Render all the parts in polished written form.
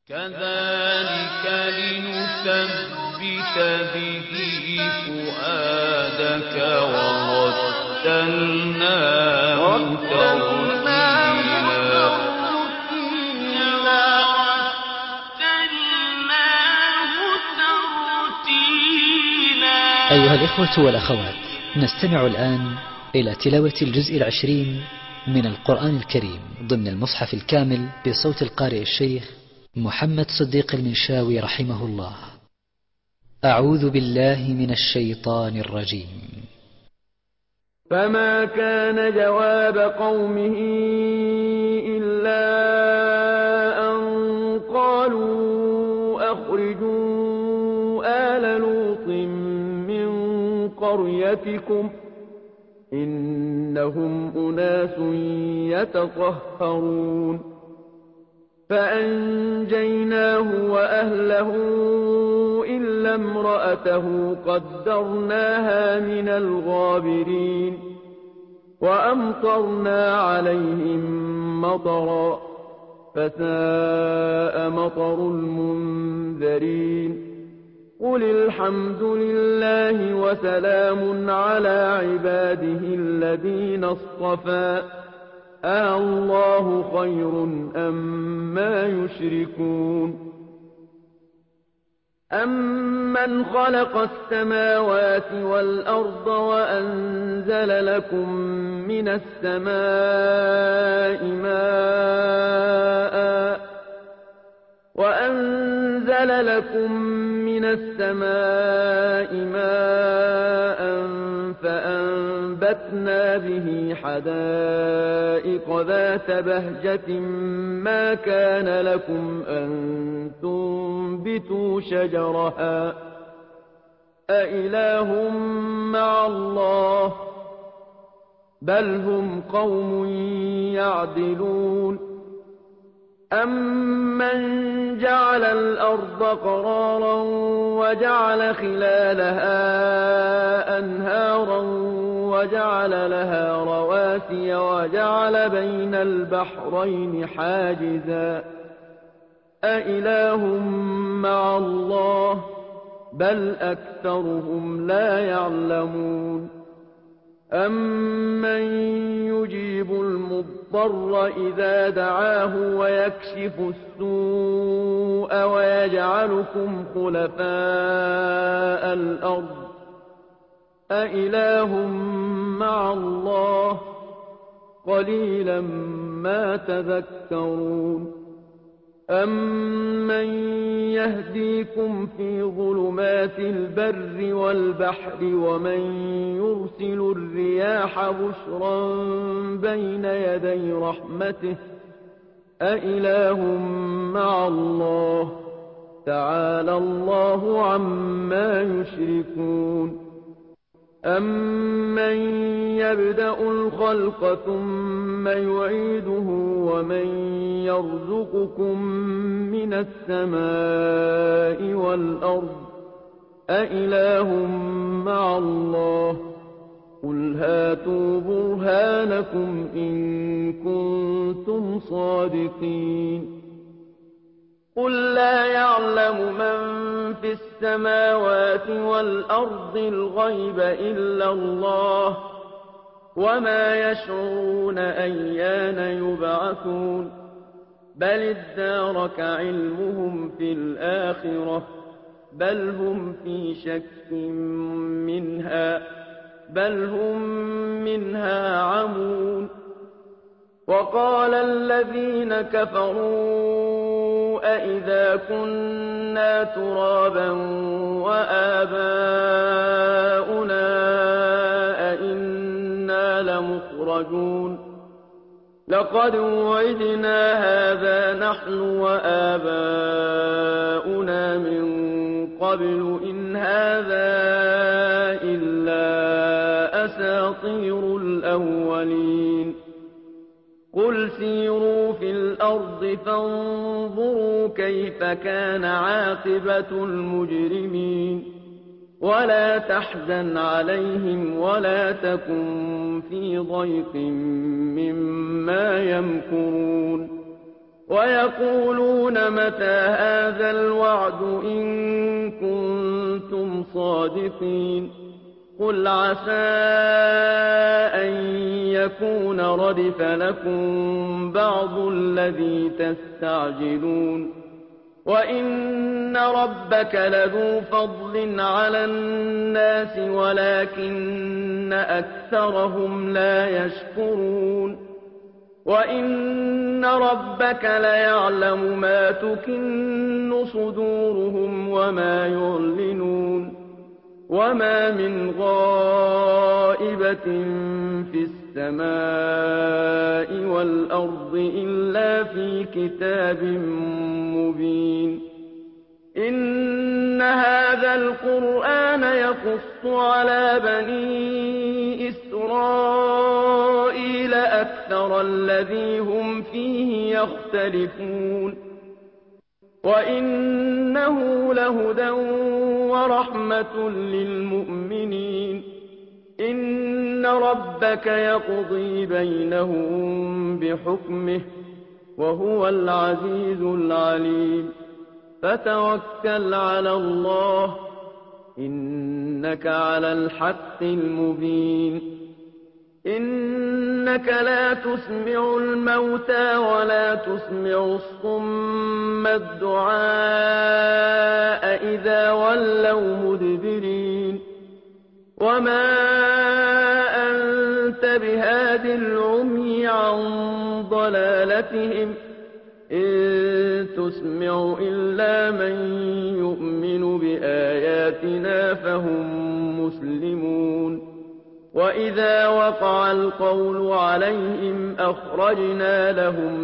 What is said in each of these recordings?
كذلك لنثبت به فؤادك ورتلناه ترتيلا. أيها الإخوة والأخوات، نستمع الآن إلى تلاوة الجزء 20 من القرآن الكريم ضمن المصحف الكامل بصوت القارئ الشيخ محمد صديق المنشاوي رحمه الله. أعوذ بالله من الشيطان الرجيم. فما كان جواب قومه إلا أن قالوا أخرجوا آل لوط من قريتكم إنهم أناس يتطهرون. فأنجيناه وأهله إلا امرأته قدرناها من الغابرين. وأمطرنا عليهم مطرا فساء مطر المنذرين. قل الحمد لله وسلام على عباده الذين اصطفى الله خير أما يشركون. أمن خلق السماوات والأرض وأنزل لكم من السماء ماء فأنبتنا به حدائق ذات بهجة ما كان لكم أن تنبتوا شجرها أإله مع الله بل هم قوم يعدلون. أمن جعل الأرض قرارا وجعل خلالها أنهارا وجعل لها رواسي وجعل بين البحرين حاجزا أإله مع الله بل أكثرهم لا يعلمون. أمن يجيب المضطر إذا دعاه ويكشف السوء ويجعلكم خلفاء الأرض أإله مع الله قليلا ما تذكرون. أمن يهديكم في ظلمات البر والبحر ومن يرسل الرياح بشرا بين يدي رحمته أإله مع الله تعالى الله عما يشركون. أمن يبدأ الخلق ثم يعيده ومن يرزقكم من السماء والأرض أإله مع الله قل هاتوا برهانكم إن كنتم صادقين. قل لا يعلم من في السماوات والأرض الغيب إلا الله وما يشعرون أيان يبعثون بل ادارك علمهم في الآخرة بل هم في شك منها بل هم منها عمون. وقال الذين كفروا أإذا كنا ترابا وآباؤنا أإنا لمخرجون لقد وعدنا هذا نحن وآباؤنا من قبل إن هذا إلا أساطير الأولين. قل سيروا في الأرض فانظروا كيف كان عاقبة المجرمين. ولا تحزن عليهم ولا تكن في ضيق مما يمكرون. ويقولون متى هذا الوعد إن كنتم صادقين قل عسى أن يكون ردف لكم بعض الذي تستعجلون وإن ربك لذو فضل على الناس ولكن أكثرهم لا يشكرون وإن ربك ليعلم ما تكن صدورهم وما يعلنون وما من غائبة في السماء والأرض إلا في كتاب مبين إن هذا القرآن يقص على بني إسرائيل أكثر الذي هم فيه يختلفون وإنه لهدى ورحمة للمؤمنين إن ربك يقضي بينهم بحكمه وهو العزيز العليم فتوكل على الله إنك على الحق المبين إنك لا تسمع الموتى ولا تسمع الصم الدعاء إذا ولوا مدبرين وما أنت بهاد العمي عن ضلالتهم إن تسمع إلا من يؤمن بآياتنا فهم مسلمون وإذا وقع القول عليهم أخرجنا لهم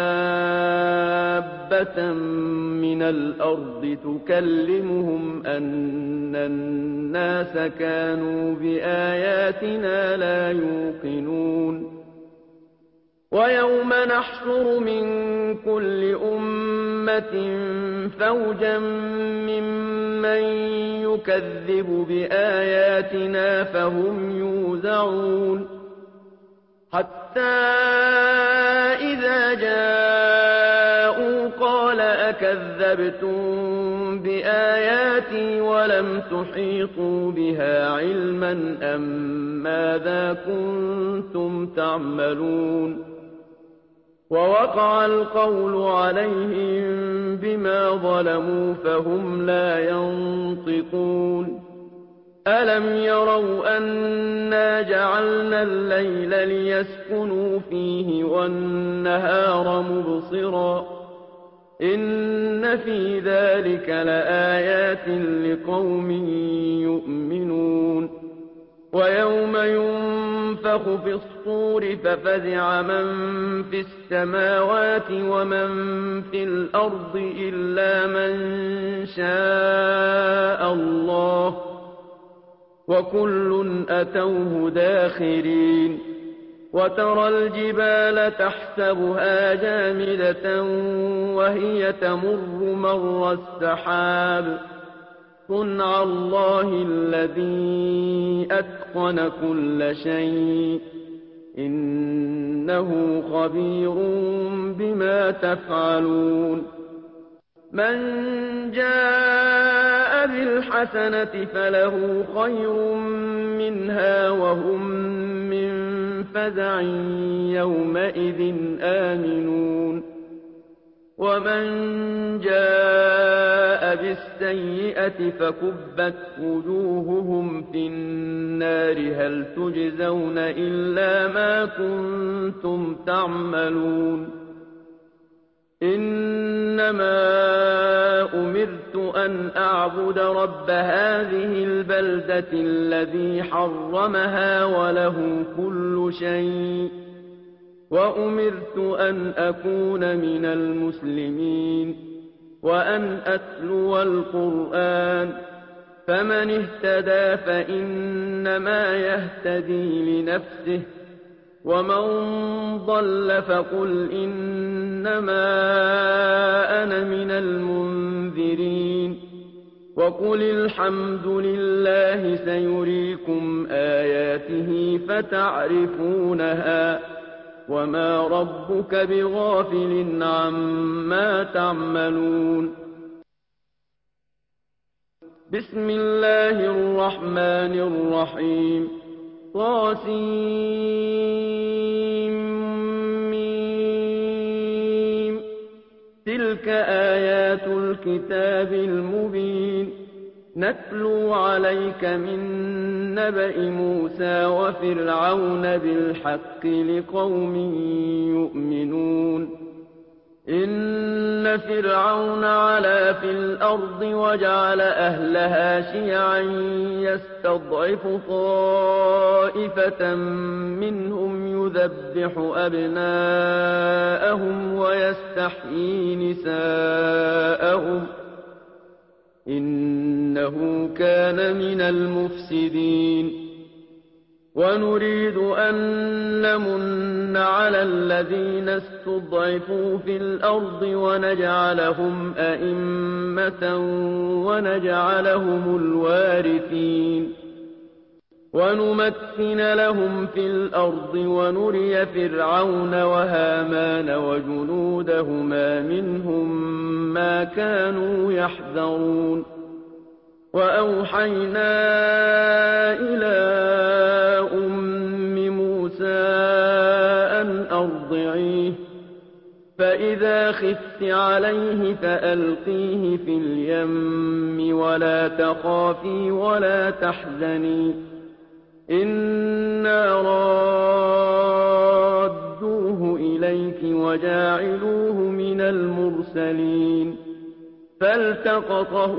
دابة من الأرض تكلمهم أن الناس كانوا بآياتنا لا يوقنون ويوم نحشر من كل أمة فوجا ممن يكذب بآياتنا فهم يوزعون حتى إذا جاءوا قال أكذبتم بآياتي ولم تحيطوا بها علما أم ماذا كنتم تعملون ووقع القول عليهم بما ظلموا فهم لا ينطقون ألم يروا أنا جعلنا الليل ليسكنوا فيه والنهار مبصرا إن في ذلك لآيات لقوم يؤمنون ويوم ينفخ في الصور ففزع من في السماوات ومن في الأرض إلا من شاء الله وكل أتوه داخرين وترى الجبال تحسبها جامدة وهي تمر مر السحاب صنع الله الذي أتقن كل شيء إنه خبير بما تفعلون من جاء بالحسنة فله خير منها وهم من فزع يومئذ آمنون ومن جاء بالسيئة فكبت وجوههم في النار هل تجزون إلا ما كنتم تعملون إنما أمرت أن أعبد رب هذه البلدة الذي حرمها وله كل شيء وأمرت أن أكون من المسلمين وأن أتلو القرآن فمن اهتدى فإنما يهتدي لنفسه ومن ضل فقل إنما أنا من المنذرين وقل الحمد لله سيريكم آياته فتعرفونها وما ربك بغافل عما تعملون بسم الله الرحمن الرحيم طاسيم تلك آيات الكتاب المبين نتلو عليك من نبأ موسى وفرعون بالحق لقوم يؤمنون إن فرعون علا في الأرض وجعل أهلها شيعا يستضعف طائفة منهم يذبح أبناءهم ويستحيي نساءهم إنه كان من المفسدين ونريد أن نمن على الذين استضعفوا في الأرض ونجعلهم أئمة ونجعلهم الوارثين ونمكن لهم في الأرض ونري فرعون وهامان وجنودهما منهم ما كانوا يحذرون وأوحينا إلى أم موسى أن أرضعيه فإذا خفت عليه فألقيه في اليم ولا تخافي ولا تحزني إنا رادوه إليك وجاعلوه من المرسلين فالتقطه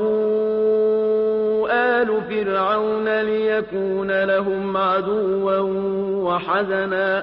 آل فرعون ليكون لهم عدوا وحزنا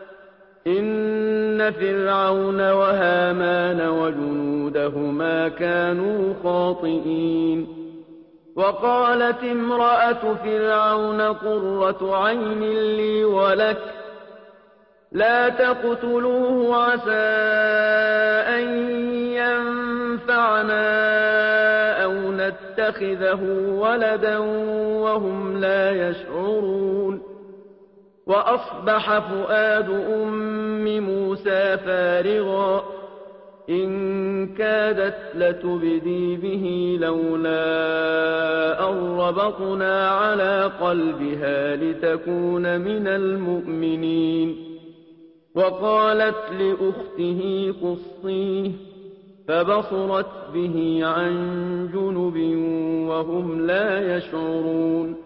إن فرعون وهامان وجنودهما كانوا خاطئين وقالت امرأة فرعون قرة عين لي ولك لا تقتلوه عسى أن ينفعنا أو نتخذه ولدا وهم لا يشعرون وأصبح فؤاد أم موسى فارغا إن كادت لتبدي به لولا أن ربطنا على قلبها لتكون من المؤمنين وقالت لأخته قصيه فبصرت به عن جنب وهم لا يشعرون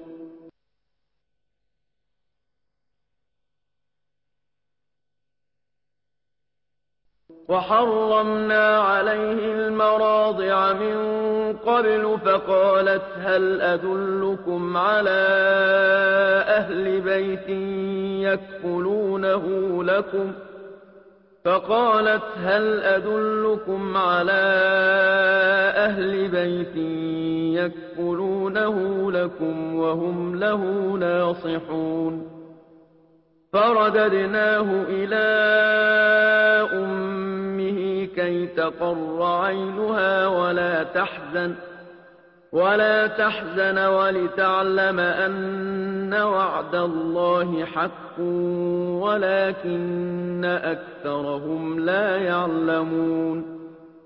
وحرمنا عليه المراضع من قبل فقالت هل أدلكم على أهل بيت يكفلونه لكم وهم له ناصحون فرددناه إلى أمه كي تقر عينها ولا تحزن ولتعلم أن وعد الله حق ولكن أكثرهم لا يعلمون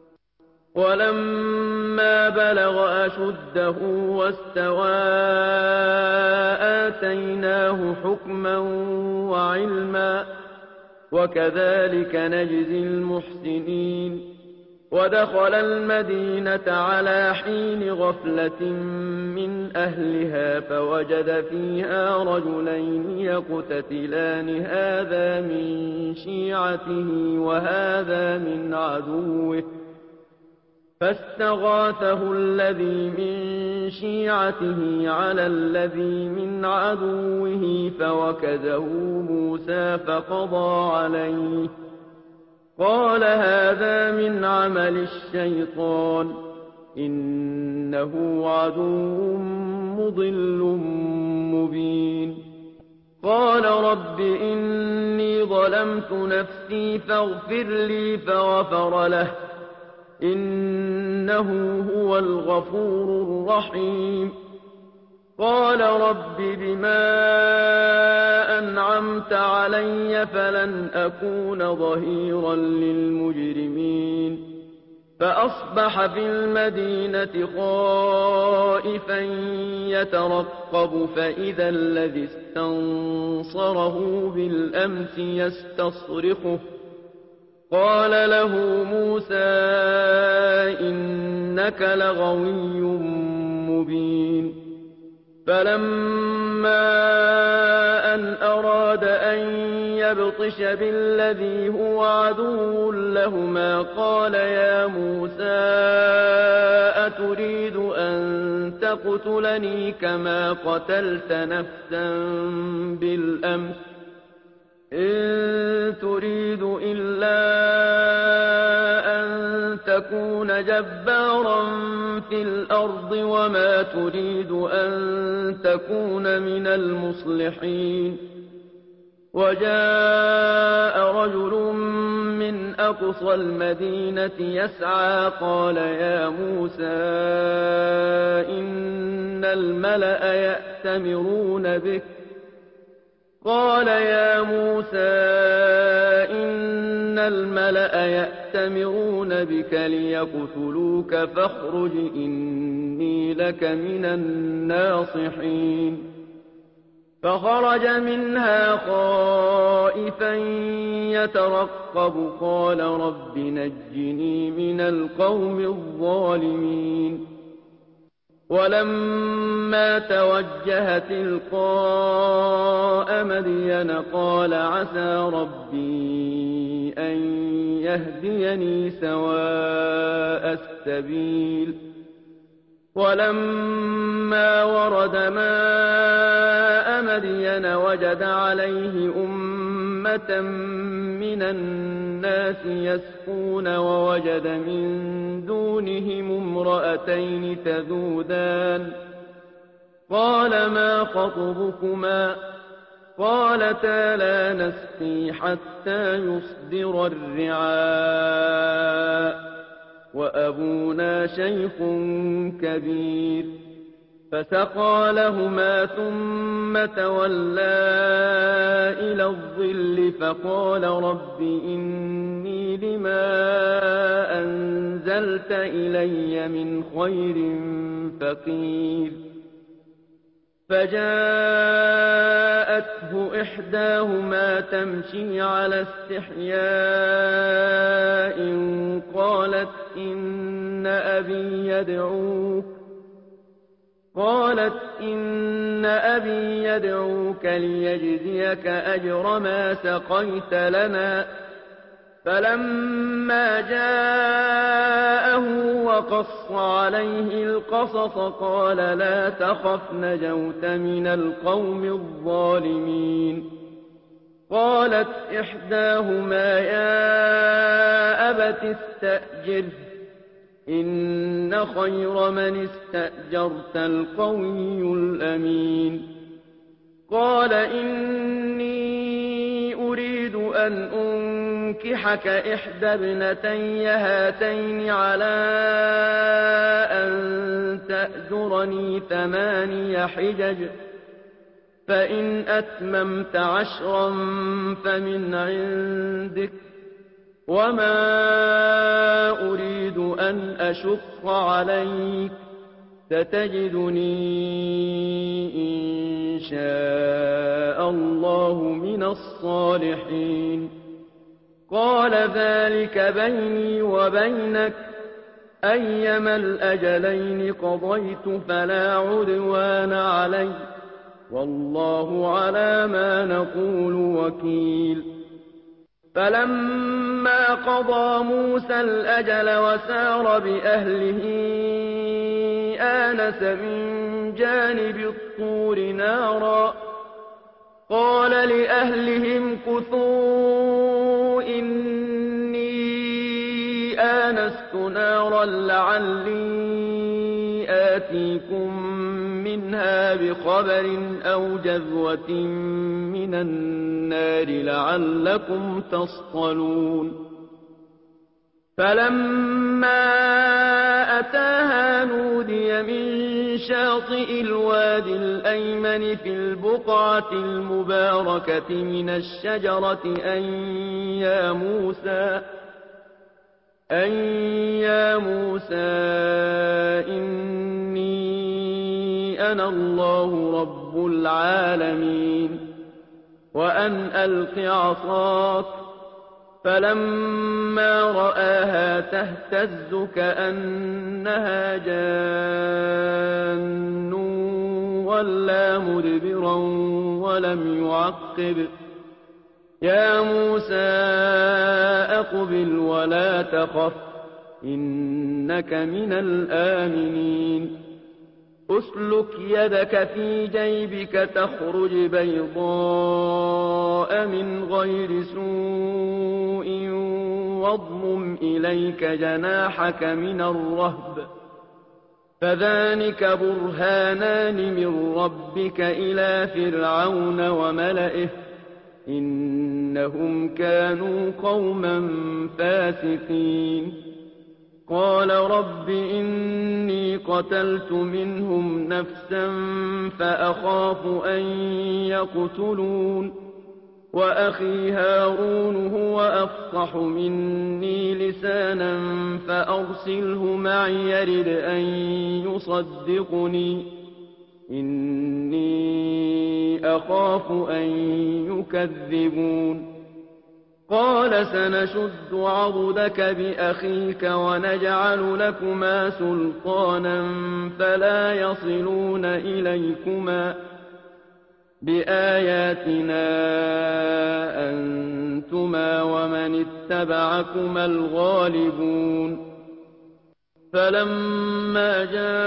ولما بلغ أشده واستوى آتيناه حكما وعلما وكذلك نجزي المحسنين ودخل المدينة على حين غفلة من أهلها فوجد فيها رجلين يقتتلان هذا من شيعته وهذا من عدوه فاستغاثه الذي من شيعته على الذي من عدوه فوكزه موسى فقضى عليه قال هذا من عمل الشيطان إنه عدو مضل مبين قال رب إني ظلمت نفسي فاغفر لي فغفر له إنه هو الغفور الرحيم قال رب بما أنعمت علي فلن أكون ظهيرا للمجرمين فأصبح في المدينة خائفا يترقب فإذا الذي استنصره بالأمس يستصرخه قال له موسى إنك لغوي مبين فلما أن أراد أن يبطش بالذي هو عدو لهما قال يا موسى أتريد أن تقتلني كما قتلت نفسا بالأمس إن تريد إلا أن تكون جبارا في الأرض وما تريد أن تكون من المصلحين وجاء رجل من أقصى المدينة يسعى قال يا موسى إن الملأ يأتمرون بك قال يا موسى إن الملأ يأتمرون بك ليقتلوك فاخرج إني لك من الناصحين فخرج منها خائفا يترقب قال رب نجني من القوم الظالمين ولما توجه تلقاء مدين قال عسى ربي أن يهديني سواء السبيل ولما ورد ماء مدين وجد عليه أمة من الناس يسقون ووجد من دونهم امرأتين تذودان قال ما خطبكما قالتا لا نسقي حتى يصدر الرعاء وأبونا شيخ كبير فسقى لهما ثم تولى إلى الظل فقال رب إني لما أنزلت إلي من خير فقير فجاءته إحداهما تمشي على استحياء قالت إن أبي يدعوك ليجزيك أجر ما سقيت لنا فلما جاءه وقص عليه القصص قال لا تخف نجوت من القوم الظالمين قالت إحداهما يا أبت استأجره إن خير من استأجرت القوي الأمين قال إني أريد أن أنكحك إحدى ابنتي هاتين على أن تأجرني 8 حجج فإن أتممت 10 فمن عندك وما أريد أن أشق عليك ستجدني إن شاء الله من الصالحين قال ذلك بيني وبينك أيما الأجلين قضيت فلا عدوان علي والله على ما نقول وكيل فلما قضى موسى الأجل وسار بأهله آنس من جانب الطور نارا قال لأهلهم كثوا إني آنست نارا لعلي آتيكم منها بخبر أو جذوة من النار لعلكم تصطلون فلما أتاها نودي من شاطئ الوادي الأيمن في البقعة المباركة من الشجرة أن يا موسى إني أنا الله رب العالمين وأن ألق عصاك فلما رآها تهتز كأنها جان ولا مدبرا ولم يعقب يا موسى أقبل ولا تخف إنك من الآمنين أسلك يدك في جيبك تخرج بيضاء من غير سوء واضمم إليك جناحك من الرهب فذلك برهانان من ربك إلى فرعون وملئه إنهم كانوا قوما فاسقين قال رب إني قتلت منهم نفسا فأخاف أن يقتلون وأخي هارون هو أفصح مني لسانا فأرسله معي يرد أن يصدقني إني أخاف أن يكذبون قال سنشد عضدك بأخيك ونجعل لكما سلطانا فلا يصلون إليكما بآياتنا أنتما ومن اتبعكما الغالبون فلما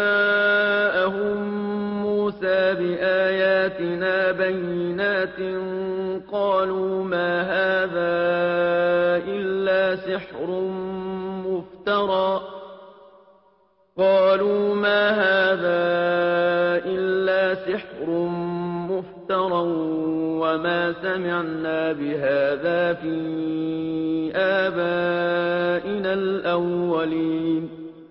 جاءهم موسى بآياتنا بينات قالوا ما هذا إلا سحر مفترى وما سمعنا بهذا في آبائنا الأولين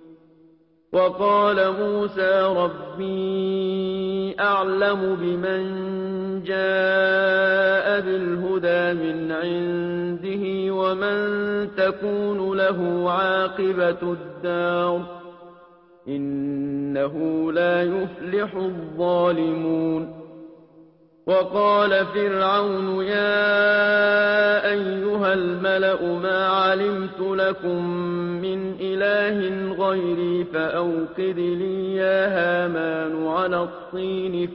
وقال موسى ربي أعلم بمن جاء بالهدى من عنده ومن تكون له عاقبة الدار إنه لا يفلح الظالمون وقال فرعون يا أيها الملأ ما علمت لكم من إله غيري فأوقد لي يا هامان على الطين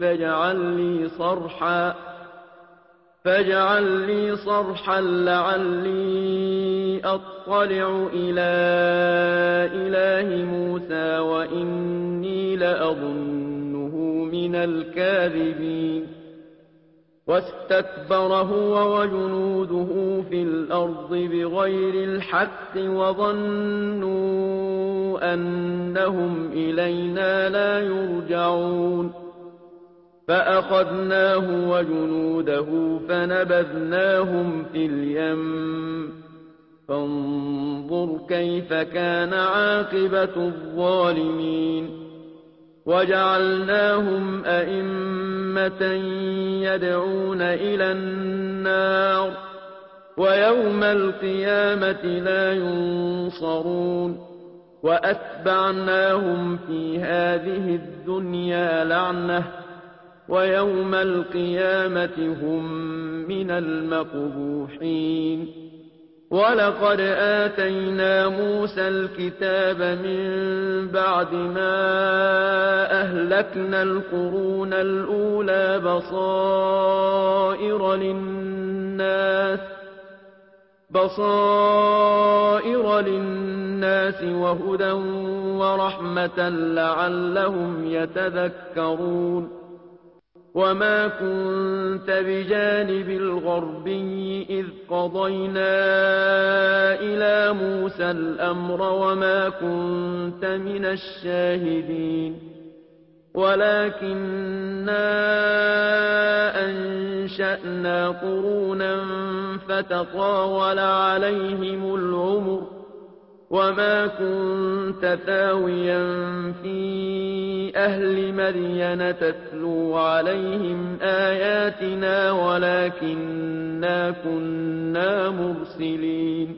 فاجعل لي صرحا لعلي أطلع إلى إله موسى وإني لأظنه من الكاذبين واستكبر هو وجنوده في الأرض بغير الحق وظنوا أنهم إلينا لا يرجعون فأخذناه وجنوده فنبذناهم في اليم فانظر كيف كان عاقبة الظالمين وجعلناهم أئمة يدعون إلى النار ويوم القيامة لا ينصرون وأتبعناهم في هذه الدنيا لعنة ويوم القيامة هم من المقبوحين ولقد آتينا موسى الكتاب من بعد ما أهلكنا القرون الأولى بصائر للناس وهدى ورحمة لعلهم يتذكرون وما كنت بجانب الغربي إذ قضينا إلى موسى الأمر وما كنت من الشاهدين ولكننا أنشأنا قرونا فتطاول عليهم العمر وما كنت ثاويا في أهل مدين تتلو عليهم آياتنا ولكننا كنا مرسلين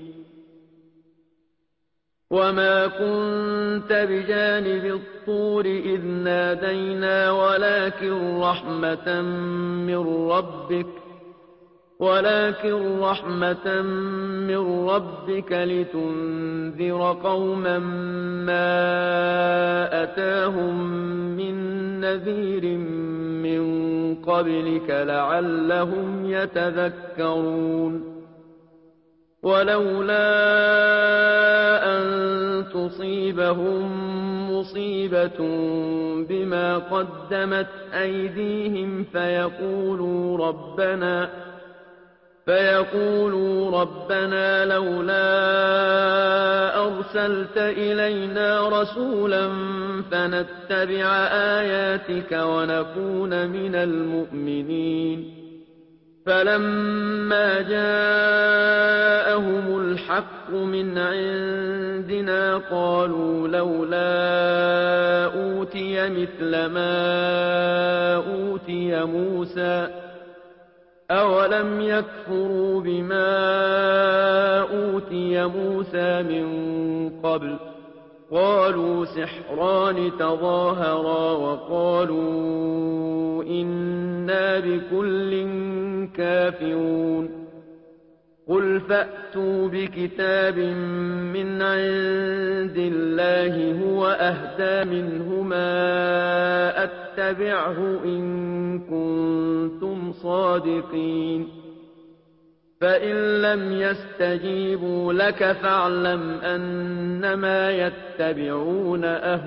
وما كنت بجانب الطور إذ نادينا ولكن رحمة من ربك لتنذر قوما ما أتاهم من نذير من قبلك لعلهم يتذكرون ولولا أن تصيبهم مصيبة بما قدمت أيديهم فيقولوا ربنا لولا أرسلت إلينا رسولا فنتبع آياتك ونكون من المؤمنين فلما جاءهم الحق من عندنا قالوا لولا أوتي مثل ما أوتي موسى أولم يكفروا بما أوتي موسى من قبل قالوا سحران تظاهرا وقالوا إنا بكل كافرون قل فأتوا بكتاب من عند الله هو أهدى منهما أتبعه إن كنتم صادقين فإن لم يستجيبوا لك فاعلم أنما يتبعون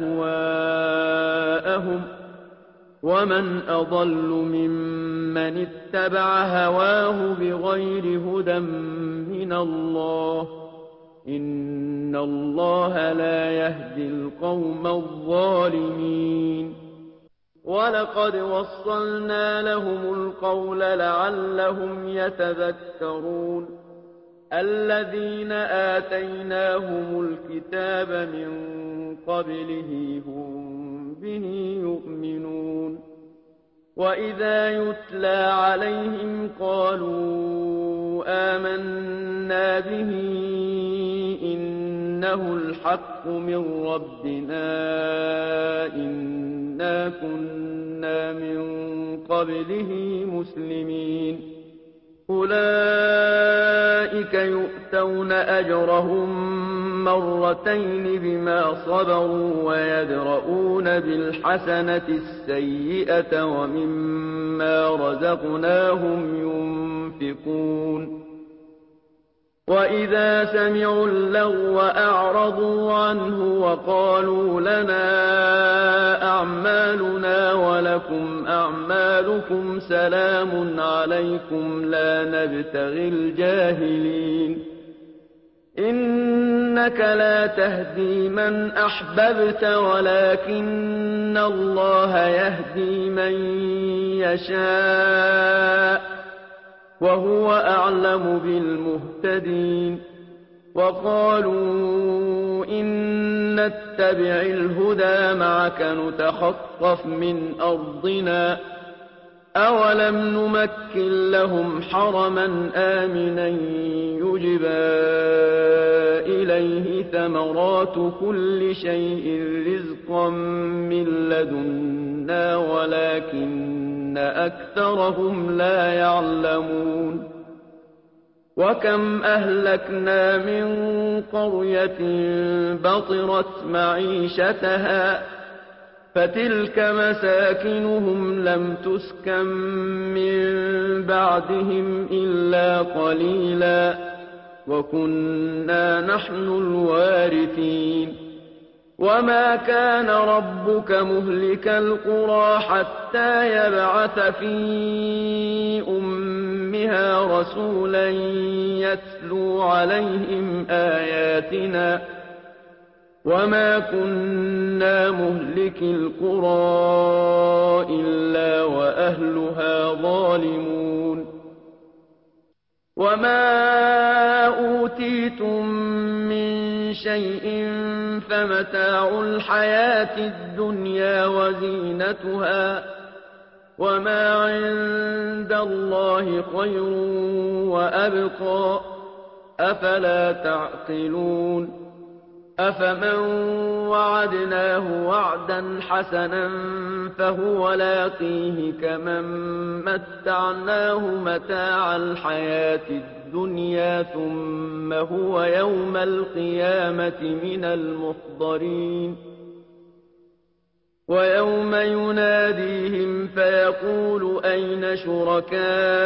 أهواءهم ومن أضل ممن اتبع هواه بغير هدى من الله إن الله لا يهدي القوم الظالمين ولقد وصلنا لهم القول لعلهم يتذكرون الذين آتيناهم الكتاب من قبله هم به يؤمنون وإذا يتلى عليهم قالوا آمنا به إنه الحق من ربنا إنا كنا من قبله مسلمين أولئك يؤتون أجرهم مرتين بما صبروا ويدرؤون بالحسنة السيئة ومما رزقناهم ينفقون وإذا سمعوا اللغو أعرضوا عنه وقالوا لنا أعمالنا ولكم أعمالكم سلام عليكم لا نبتغي الجاهلين إنك لا تهدي من أحببت ولكن الله يهدي من يشاء وهو أعلم بالمهتدين وقالوا إن نتبع الهدى معك نتخطف من أرضنا أولم نمكن لهم حرما آمنا يجبى إليه ثمرات كل شيء رزقا من لدنا ولكن أكثرهم لا يعلمون وكم أهلكنا من قرية بطرت معيشتها فتلك مساكنهم لم تسكن من بعدهم إلا قليلا وكنا نحن الوارثين وما كان ربك مهلك القرى حتى يبعث في أمها رسولا يتلو عليهم آياتنا وما كنا مهلك القرى إلا وأهلها ظالمون وما أوتيتم من شيء فمتاع الحياة الدنيا وزينتها وما عند الله خير وأبقى أفلا تعقلون أفمن وعدناه وعدا حسنا فهو لاقيه كمن متعناه متاع الحياة الدنيا ثم هو يوم القيامة من المحضرين ويوم يناديهم فيقول أين شركائي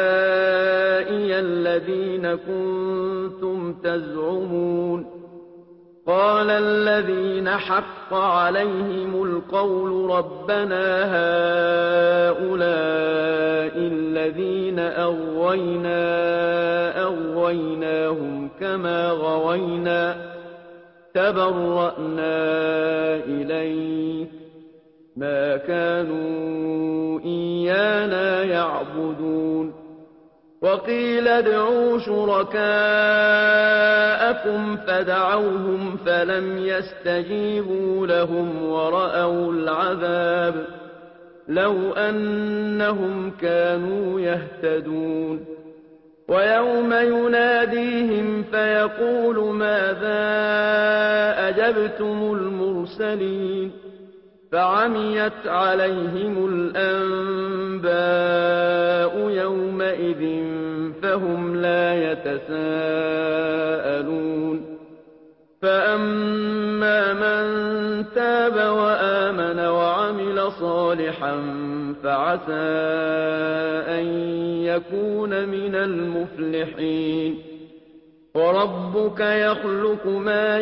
الذين كنتم تزعمون قال الذين حق عليهم القول ربنا هؤلاء الذين أغويناهم كما غوينا تبرأنا إليك ما كانوا إيانا يعبدون وقيل ادعوا شركاءكم فدعوهم فلم يستجيبوا لهم ورأوا العذاب لو أنهم كانوا يهتدون ويوم يناديهم فيقول ماذا أجبتم المرسلين فعميت عليهم الأنباء يومئذ فهم لا يتساءلون فأما من تاب وآمن وعمل صالحا فعسى أن يكون من المفلحين وربك يخلق ما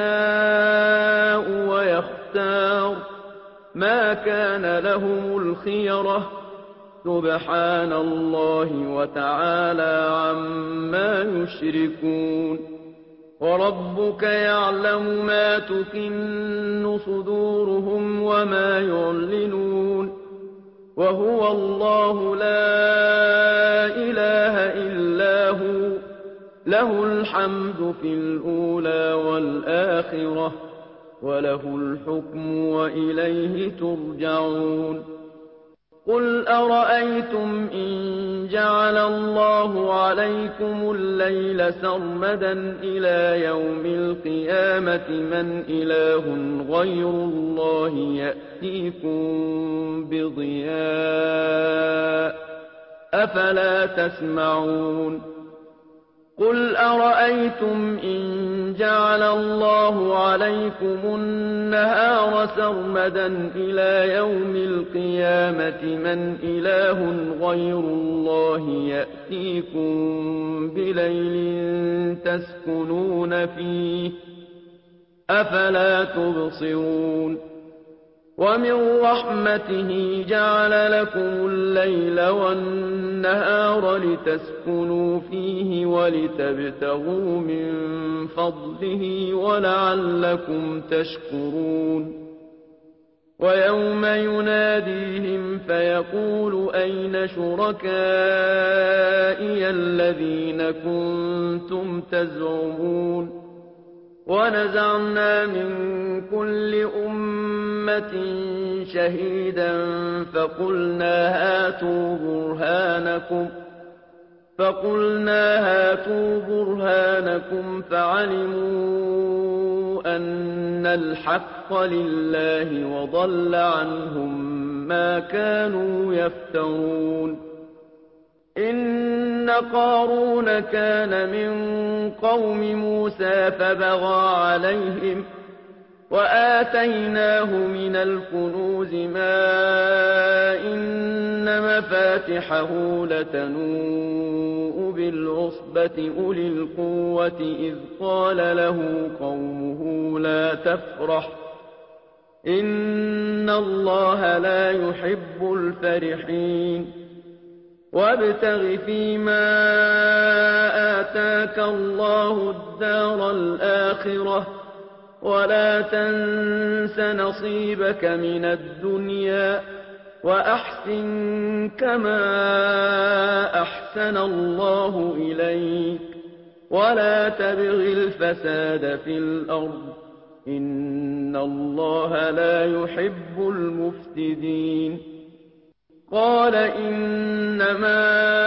يشاء ويختار ما كان لهم الخيرة سبحان الله وتعالى عما يشركون وربك يعلم ما تكن صدورهم وما يعلنون وهو الله لا إله إلا هو له الحمد في الأولى والآخرة وله الحكم وإليه ترجعون قل أرأيتم إن جعل الله عليكم الليل سرمدا إلى يوم القيامة من إله غير الله يأتيكم بضياء أفلا تسمعون قل أرأيتم إن جعل الله عليكم النهار سرمدا إلى يوم القيامة من إله غير الله يأتيكم بليل تسكنون فيه أفلا تبصرون ومن رحمته جعل لكم الليل والنهار لتسكنوا فيه ولتبتغوا من فضله ولعلكم تشكرون ويوم يناديهم فيقول أين شركائي الذين كنتم تزعمون ونزعنا من كل أمة شهيدا فقلنا هاتوا برهانكم فعلموا أن الحق لله وضل عنهم ما كانوا يفترون إن قارون كان من قوم موسى فبغى عليهم وآتيناه من الكنوز ما إن مفاتحه لتنوء بالعصبة أولي القوة إذ قال له قومه لا تفرح إن الله لا يحب الفرحين وابتغ فيما آتاك الله الدار الآخرة ولا تنس نصيبك من الدنيا وأحسن كما أحسن الله إليك ولا تبغ الفساد في الأرض إن الله لا يحب المفسدين قال إنما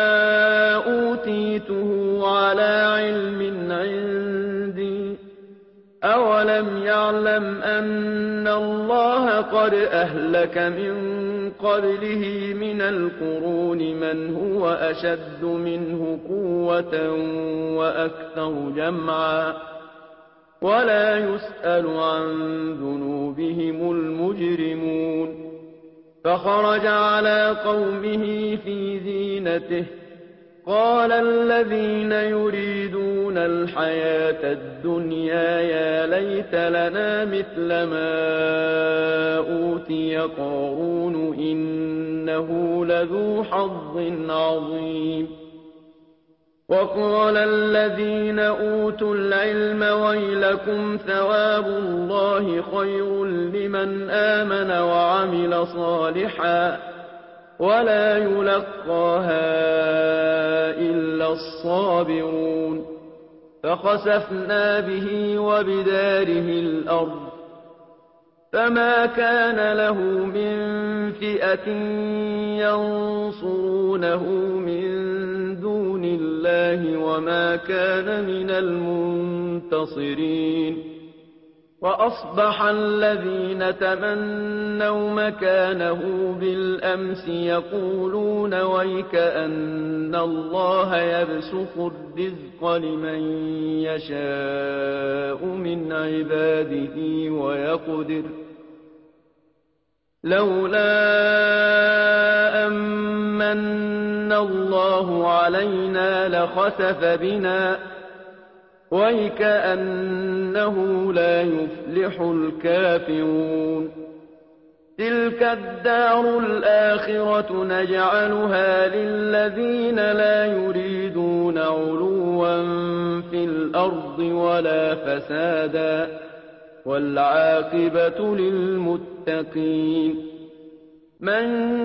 أوتيته على علم عندي أولم يعلم أن الله قد أهلك من قبله من القرون من هو أشد منه قوة وأكثر جمعا ولا يسأل عن ذنوبهم المجرمون فخرج على قومه في زينته قال الذين يريدون الحياة الدنيا يا ليت لنا مثل ما أوتي قارون إنه لذو حظ عظيم وقال الذين أوتوا العلم ويلكم ثواب الله خير لمن آمن وعمل صالحا ولا يلقاها إلا الصابرون فخسفنا به وبداره الأرض فما كان له من فئة ينصرونه من دون الله وما كان من المنتصرين وأصبح الذين تمنوا مكانه بالأمس يقولون ويكأن الله يبسط الرزق لمن يشاء من عباده ويقدر لولا أمن الله علينا لخسف بنا ويكأنه لا يفلح الكافرون تلك الدار الآخرة نجعلها للذين لا يريدون علوا في الأرض ولا فسادا والعاقبة للمتقين من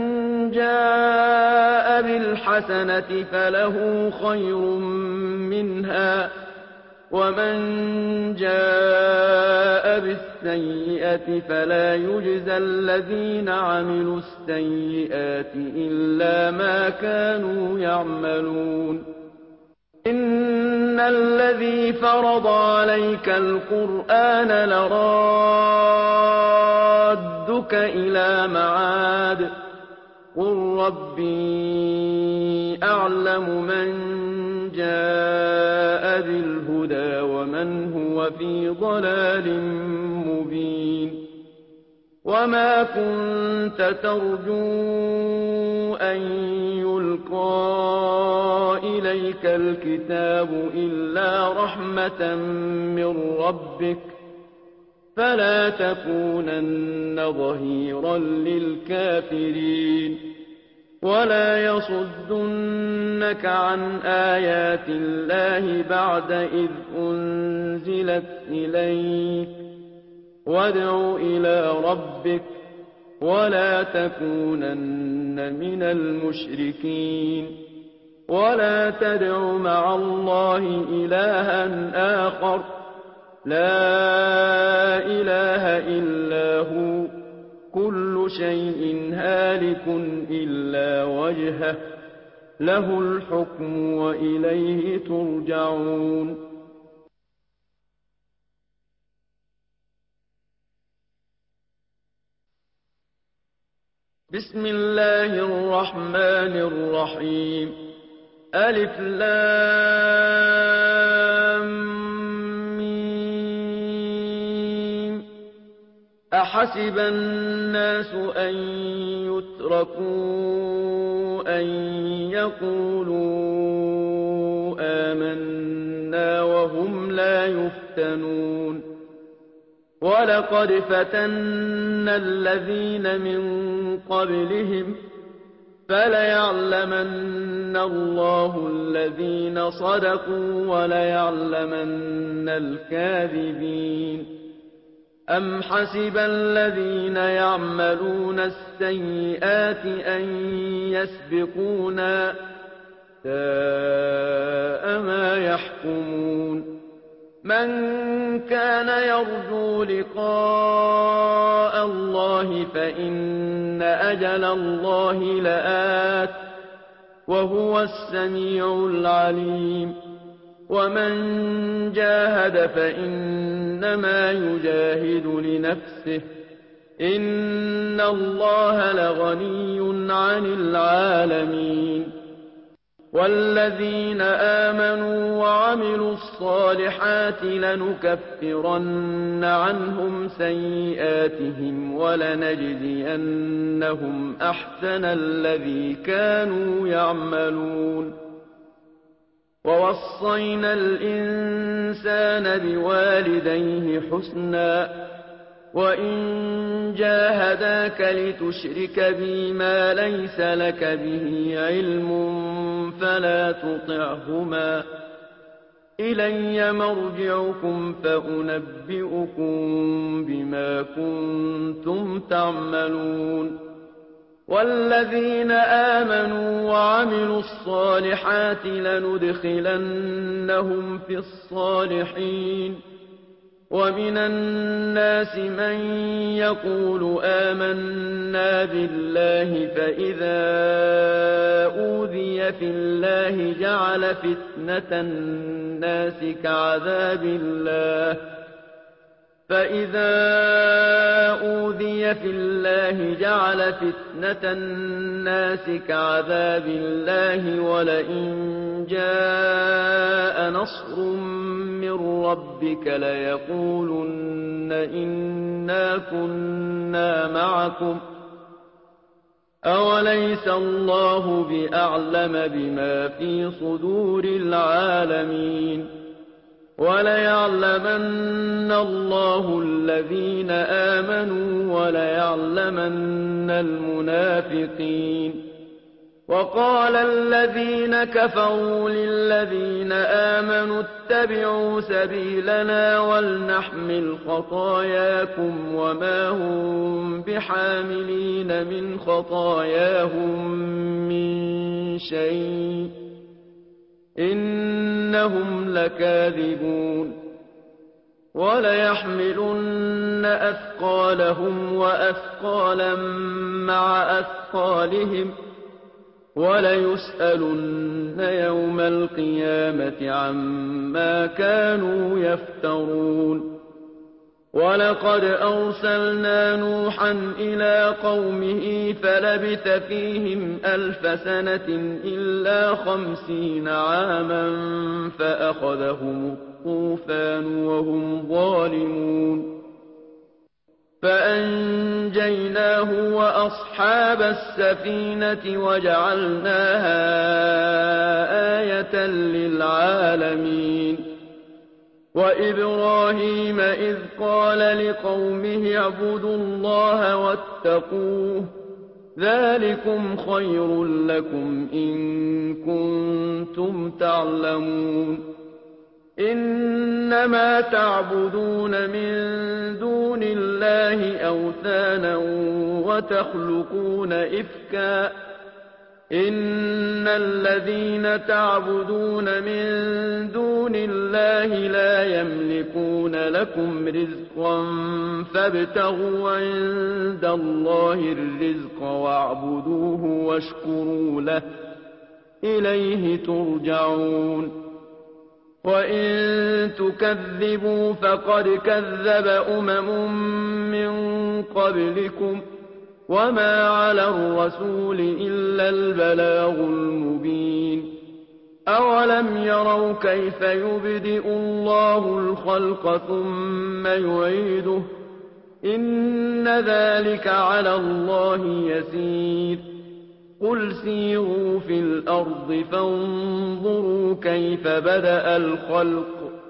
جاء بالحسنة فله خير منها ومن جاء بالسيئة فلا يجزى الذين عملوا السيئات إلا ما كانوا يعملون إن الذي فرض عليك القرآن لرادك إلى معاد قل ربي أعلم من جاء بالهدى ومن هو في ضلال مبين وما كنت ترجو أن يلقى إليك الكتاب إلا رحمة من ربك فلا تكونن ظهيرا للكافرين ولا يصدنك عن آيات الله بعد إذ أنزلت إليك وادع إلى ربك ولا تكونن من المشركين ولا تدع مع الله إلها آخر لا إله إلا هو كل شيء هالك إلا وجهه له الحكم وإليه ترجعون بسم الله الرحمن الرحيم ألف لام أحسب الناس أن يتركوا أن يقولوا آمنا وهم لا يفتنون ولقد فتنا الذين من قبلهم فليعلمن الله الذين صدقوا وليعلمن الكاذبين أم حسب الذين يعملون السيئات أن يسبقونا ساء ما يحكمون من كان يرجو لقاء الله فإن أجل الله لآت وهو السميع العليم ومن جاهد فإنما يجاهد لنفسه إن الله لغني عن العالمين والذين آمنوا وعملوا الصالحات لنكفرن عنهم سيئاتهم ولنجزينهم أحسن الذي كانوا يعملون ووصينا الإنسان بوالديه حسنا وإن جاهداك لتشرك بي ما ليس لك به علم فلا تطعهما إلي مرجعكم فأنبئكم بما كنتم تعملون والذين آمنوا وعملوا الصالحات لندخلنهم في الصالحين ومن الناس من يقول آمنا بالله فإذا أوذي في الله جعل فتنة الناس كعذاب الله ولئن جاء نصر من ربك ليقولن إنا كنا معكم أوليس الله بأعلم بما في صدور العالمين وليعلمن الله الذين آمنوا وليعلمن المنافقين وقال الذين كفروا للذين آمنوا اتبعوا سبيلنا ولنحمل خطاياكم وما هم بحاملين من خطاياهم من شيء إنهم لكاذبون وليحملن أثقالهم وأثقالا مع أثقالهم وليسألن يوم القيامة عما كانوا يفترون ولقد أرسلنا نوحا إلى قومه فلبث فيهم 1000 سنة إلا 50 عاما فأخذهم الطوفان وهم ظالمون فأنجيناه وأصحاب السفينة وجعلناها آية للعالمين وإبراهيم إذ قال لقومه اعبدوا الله واتقوه ذلكم خير لكم إن كنتم تعلمون إنما تعبدون من دون الله أوثانا وتخلقون إفكا إن الذين تعبدون من دون الله لا يملكون لكم رزقا فابتغوا عند الله الرزق واعبدوه واشكروا له إليه ترجعون وإن تكذبوا فقد كذب من قبلكم وما على الرسول إلا البلاغ المبين أولم يروا كيف يبدئ الله الخلق ثم يعيده إن ذلك على الله يسير قل سيروا في الأرض فانظروا كيف بدأ الخلق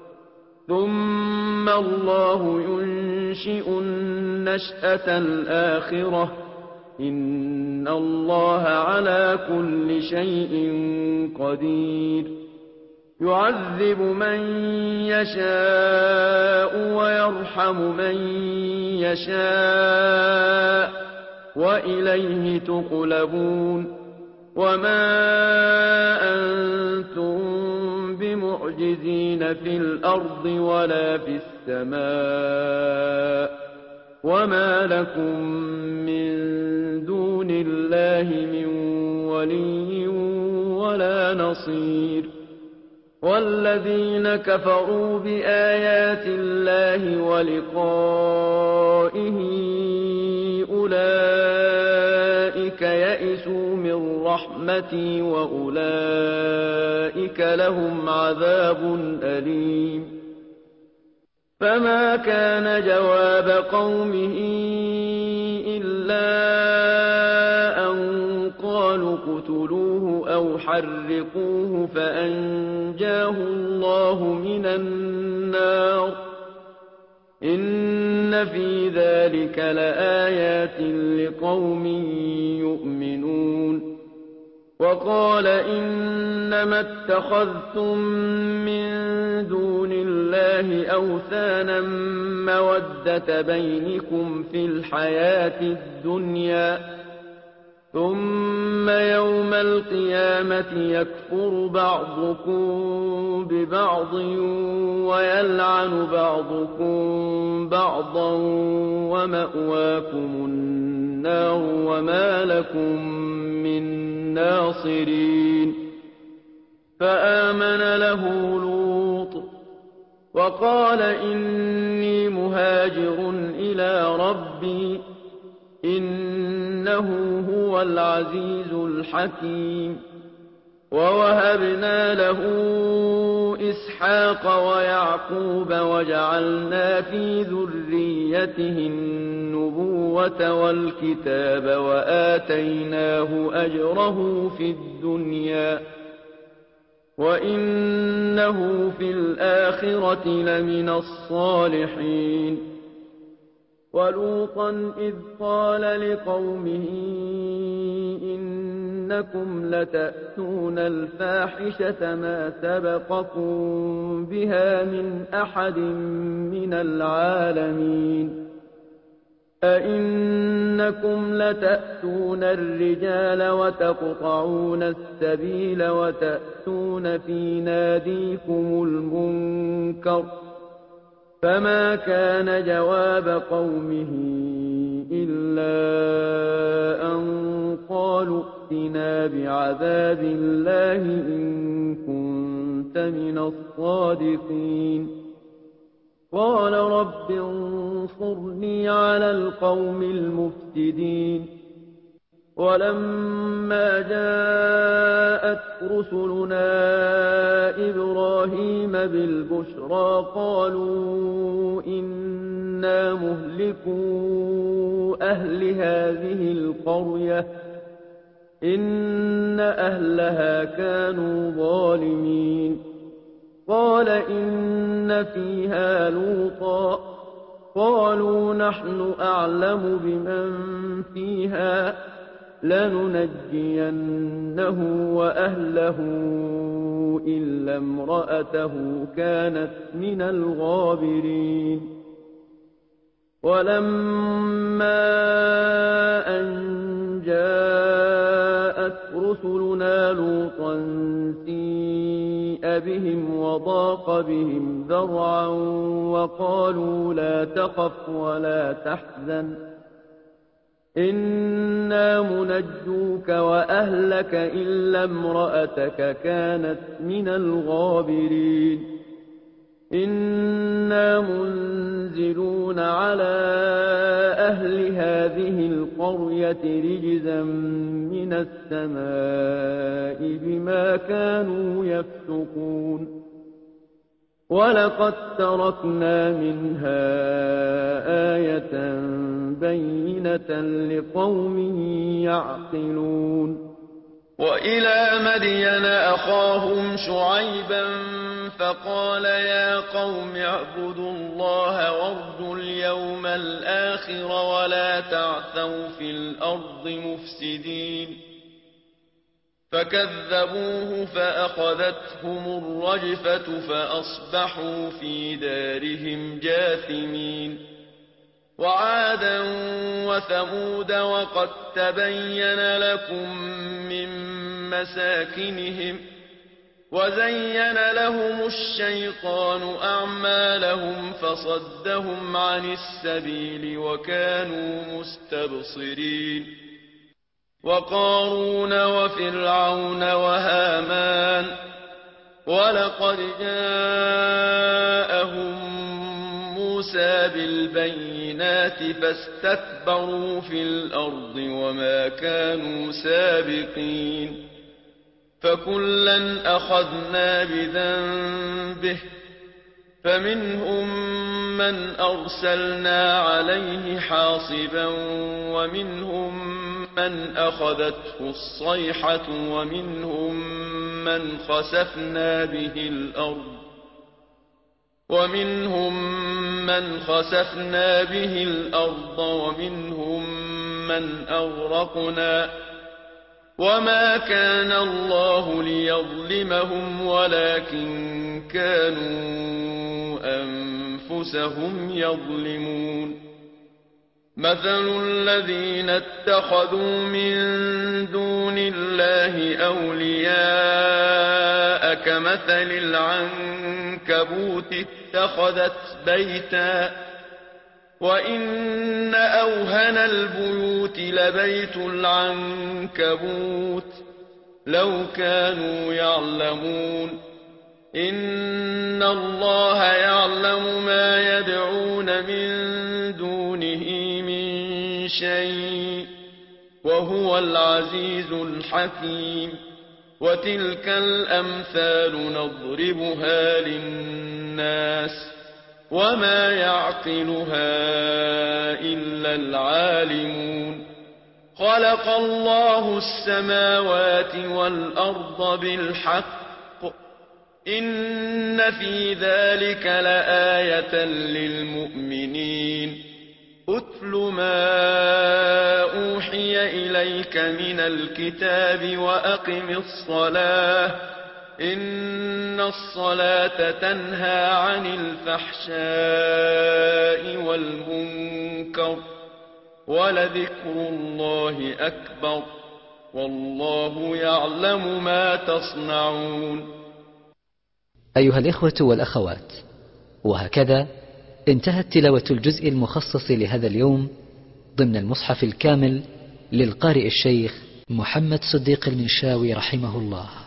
ثم الله ينشئ النشأة الآخرة إن الله على كل شيء قدير يعذب من يشاء ويرحم من يشاء وإليه تقلبون وما أنتم بمعجزين في الأرض ولا في السماء وما لكم من دون الله من ولي ولا نصير والذين كفروا بآيات الله ولقائه أولئك يئسوا من رحمتي وأولئك لهم عذاب أليم فما كان جواب قومه إلا أن قالوا اقتلوه أو حرقوه فأنجاه الله من النار إن في ذلك لآيات لقوم يؤمنون وقال إنما اتخذتم من دون الله أوثانا مودة بينكم في الحياة الدنيا ثم يوم القيامة يكفر بعضكم ببعض ويلعن بعضكم بعضا ومأواكم النار وما لكم من ناصرين فآمن له لوط وقال إني مهاجر إلى ربي إنه هو العزيز الحكيم ووهبنا له إسحاق ويعقوب وجعلنا في ذريته النبوة والكتاب وآتيناه أجره في الدنيا وإنه في الآخرة لمن الصالحين ولوطا إذ قال لقومه إنكم لتأتون الفاحشة ما سبقكم بها من أحد من العالمين أئنكم لتأتون الرجال وتقطعون السبيل وتأتون في ناديكم المنكر فما كان جواب قومه إلا أن قالوا ائتنا بعذاب الله إن كنت من الصادقين قال رب انصرني على القوم المفسدين ولما جاءت رسلنا إبراهيم بالبشرى قالوا إنا مهلكو أهل هذه القرية إن أهلها كانوا ظالمين قال إن فيها لوطا قالوا نحن أعلم بمن فيها لننجينه وأهله إلا امرأته كانت من الغابرين ولما أن جاءت رسلنا لوطا سيء بهم وضاق بهم ذرعا وقالوا لا تخف ولا تحزن إنا منجوك وأهلك إلا امرأتك كانت من الغابرين إنا منزلون على أهل هذه القرية رجزا من السماء بما كانوا يفسقون ولقد تركنا منها آية بينة لقوم يعقلون وإلى مدين أخاهم شعيبا فقال يا قوم اعبدوا الله وارجوا اليوم الآخر ولا تعثوا في الأرض مفسدين فكذبوه فأخذتهم الرجفة فأصبحوا في دارهم جاثمين وعادا وثمود وقد تبين لكم من مساكنهم وزين لهم الشيطان أعمالهم فصدهم عن السبيل وكانوا مستبصرين وقارون وفرعون وهامان ولقد جاءهم موسى بالبينات فاستكبروا في الأرض وما كانوا سابقين فكلا أخذنا بذنبه فمنهم من أرسلنا عليه حاصبا ومنهم من أخذته الصيحة ومنهم من خسفنا به الأرض ومنهم من أغرقنا وما كان الله ليظلمهم ولكن كانوا أنفسهم يظلمون مثل الذين اتخذوا من دون الله أولياء كمثل العنكبوت اتخذت بيتا وإن أوهن البيوت لبيت العنكبوت لو كانوا يعلمون إن الله يعلم ما يدعون من دونه من شيء وهو العزيز الحكيم وتلك الأمثال نضربها للناس وما يعقلها إلا العالمون خلق الله السماوات والأرض بالحق إن في ذلك لآية للمؤمنين أتل ما أوحي إليك من الكتاب وأقم الصلاة إن الصلاة تنهى عن الفحشاء والمنكر ولذكر الله أكبر والله يعلم ما تصنعون. أيها الإخوة والأخوات، وهكذا انتهت تلاوة الجزء المخصص لهذا اليوم ضمن المصحف الكامل للقارئ الشيخ محمد صديق المنشاوي رحمه الله.